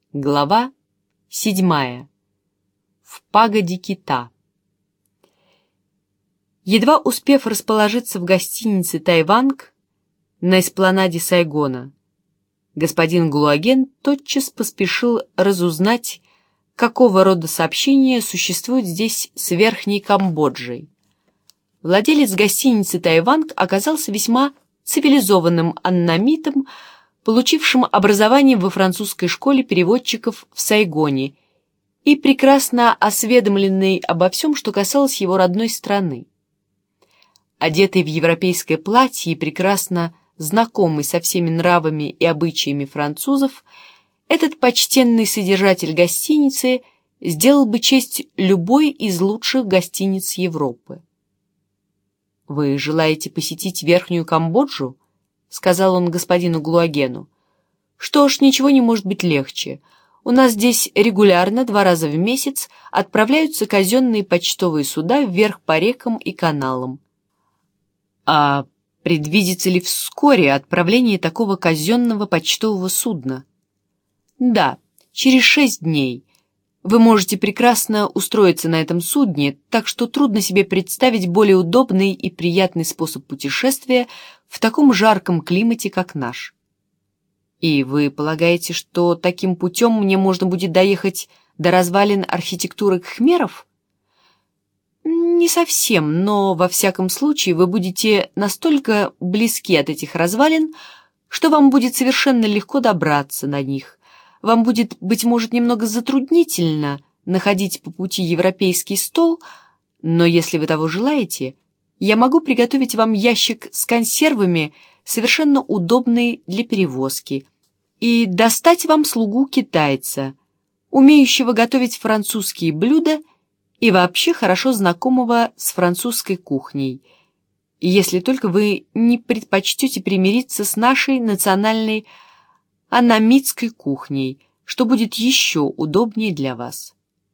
Глава 7. В пагоде кита. Едва успев расположиться в гостинице «Тайванг» на эспланаде Сайгона, господин Гулуаген тотчас поспешил разузнать, какого рода сообщения существуют здесь с Верхней Камбоджей. Владелец гостиницы «Тайванг» оказался весьма цивилизованным аннамитом, получившим образование во французской школе переводчиков в Сайгоне и прекрасно осведомленный обо всем, что касалось его родной страны. Одетый в европейское платье и прекрасно знакомый со всеми нравами и обычаями французов, этот почтенный содержатель гостиницы сделал бы честь любой из лучших гостиниц Европы. «Вы желаете посетить Верхнюю Камбоджу?» — сказал он господину Гулуагену. «Что ж, ничего не может быть легче. У нас здесь регулярно 2 раза в месяц отправляются казенные почтовые суда вверх по рекам и каналам. А предвидится ли вскоре отправление такого казенного почтового судна?» «Да, через 6 дней. Вы можете прекрасно устроиться на этом судне, так что трудно себе представить более удобный и приятный способ путешествия в таком жарком климате, как наш. И вы полагаете, что таким путем мне можно будет доехать до развалин архитектуры кхмеров? Не совсем, но во всяком случае вы будете настолько близки от этих развалин, что вам будет совершенно легко добраться на них. Вам будет, быть может, немного затруднительно находить по пути европейский стол, но если вы того желаете, я могу приготовить вам ящик с консервами, совершенно удобный для перевозки, и достать вам слугу-китайца, умеющего готовить французские блюда и вообще хорошо знакомого с французской кухней, если только вы не предпочтете примириться с нашей национальной аннамитской кухней, что будет еще удобнее для вас.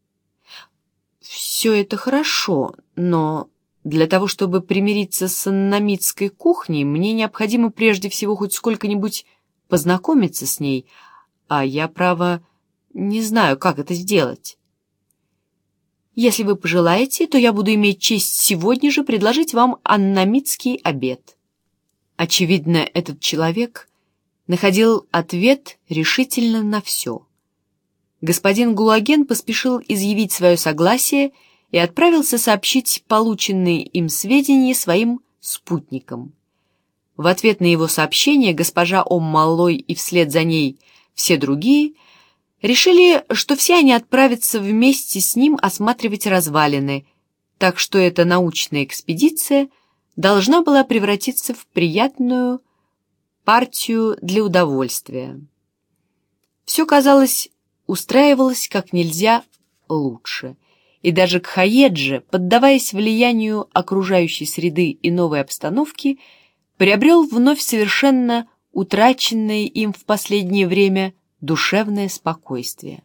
Все это хорошо, но для того, чтобы примириться с аннамитской кухней, мне необходимо прежде всего хоть сколько-нибудь познакомиться с ней, а я, право, не знаю, как это сделать. Если вы пожелаете, то я буду иметь честь сегодня же предложить вам аннамитский обед. Очевидно, этот человек находил ответ решительно на все. Господин Гулуаген поспешил изъявить свое согласие и отправился сообщить полученные им сведения своим спутникам. В ответ на его сообщение госпожа Ом-Маллой и вслед за ней все другие решили, что все они отправятся вместе с ним осматривать развалины, так что эта научная экспедиция должна была превратиться в приятную партию для удовольствия. Все, казалось, устраивалось как нельзя лучше, и даже Кхаеджи, поддаваясь влиянию окружающей среды и новой обстановки, приобрел вновь совершенно утраченное им в последнее время душевное спокойствие.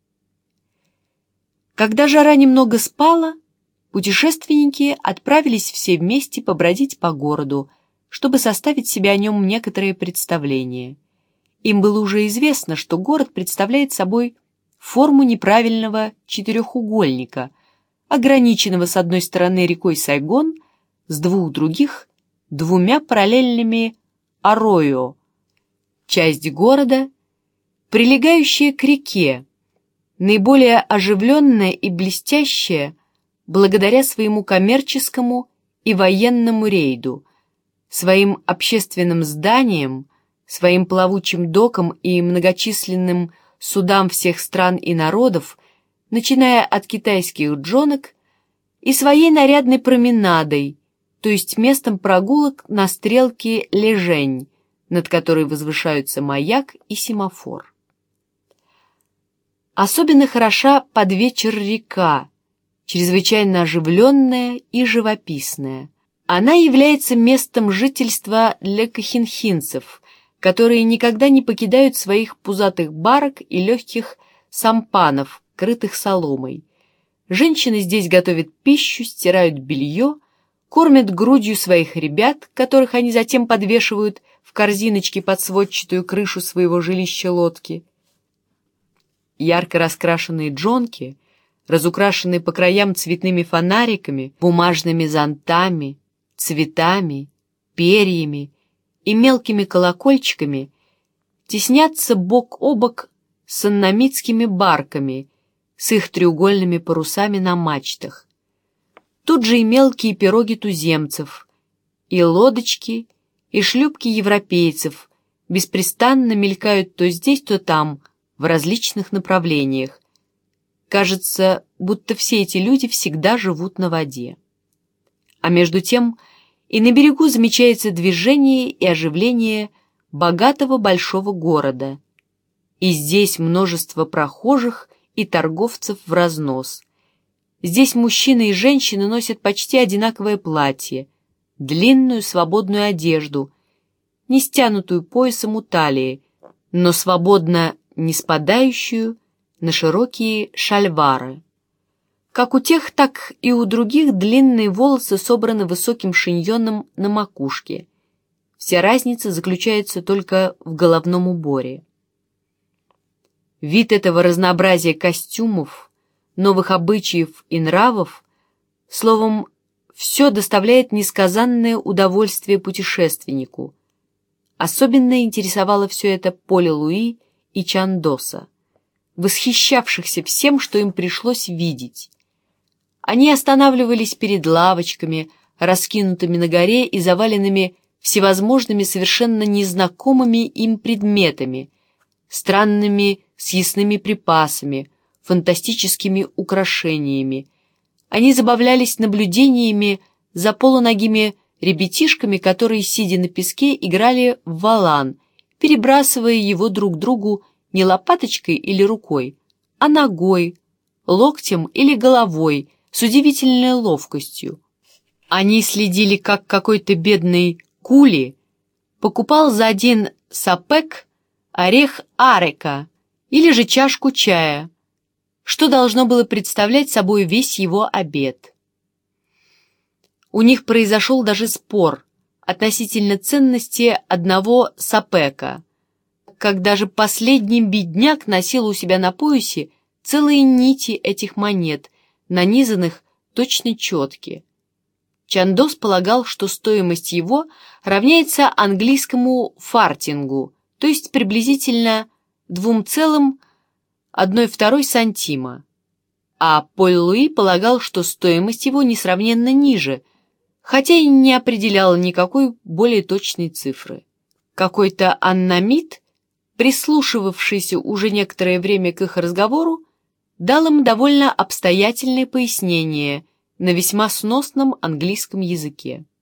Когда жара немного спала, путешественники отправились все вместе побродить по городу, чтобы составить себе о нем некоторые представления. Им было уже известно, что город представляет собой форму неправильного четырехугольника, ограниченного с одной стороны рекой Сайгон, с двух других — 2 параллельными арроё, часть города, прилегающая к реке, наиболее оживленная и блестящая благодаря своему коммерческому и военному рейду, своим общественным зданиям, своим плавучим докам и многочисленным судам всех стран и народов, начиная от китайских джонок, и своей нарядной променадой, то есть местом прогулок на стрелке Лежень, над которой возвышаются маяк и семафор. Особенно хороша под вечер река, чрезвычайно оживленная и живописная. Она является местом жительства для кохинхинцев, которые никогда не покидают своих пузатых барок и легких сампанов, крытых соломой. Женщины здесь готовят пищу, стирают белье, кормят грудью своих ребят, которых они затем подвешивают в корзиночки под сводчатую крышу своего жилища-лодки. ярко раскрашенные джонки, разукрашенные по краям цветными фонариками, бумажными зонтами, цветами, перьями и мелкими колокольчиками, теснятся бок о бок с аннамитскими барками, с их треугольными парусами на мачтах. Тут же и мелкие пироги туземцев, и лодочки, и шлюпки европейцев беспрестанно мелькают то здесь, то там, в различных направлениях. Кажется, будто все эти люди всегда живут на воде. А между тем и на берегу замечается движение и оживление богатого большого города. И здесь множество прохожих и торговцев в разнос. Здесь мужчины и женщины носят почти одинаковое платье, длинную свободную одежду, не стянутую поясом у талии, но свободно не спадающую на широкие шальвары. Как у тех, так и у других длинные волосы собраны высоким шиньоном на макушке. Вся разница заключается только в головном уборе. Вид этого разнообразия костюмов, новых обычаев и нравов, словом, все доставляет несказанное удовольствие путешественнику. Особенно интересовало все это Поля Луи и Чандоса, восхищавшихся всем, что им пришлось видеть. Они останавливались перед лавочками, раскинутыми на горе и заваленными всевозможными совершенно незнакомыми им предметами, странными съестными припасами, фантастическими украшениями. Они забавлялись наблюдениями за полуногими ребятишками, которые, сидя на песке, играли в валан, перебрасывая его друг другу не лопаточкой или рукой, а ногой, локтем или головой, с удивительной ловкостью. Они следили, как какой-то бедный кули покупал за 1 сапек орех арека или же чашку чая, что должно было представлять собой весь его обед. У них произошел даже спор относительно ценности 1 сапека, как даже последний бедняк носил у себя на поясе целые нити этих монет, нанизанных точно четки. Чандос полагал, что стоимость его равняется английскому фартингу, то есть приблизительно 2,1/2 сантима, а Поль Луи полагал, что стоимость его несравненно ниже, хотя и не определял никакой более точной цифры. Какой-то аннамит, прислушивавшийся уже некоторое время к их разговору, дал им довольно обстоятельные пояснения на весьма сносном английском языке.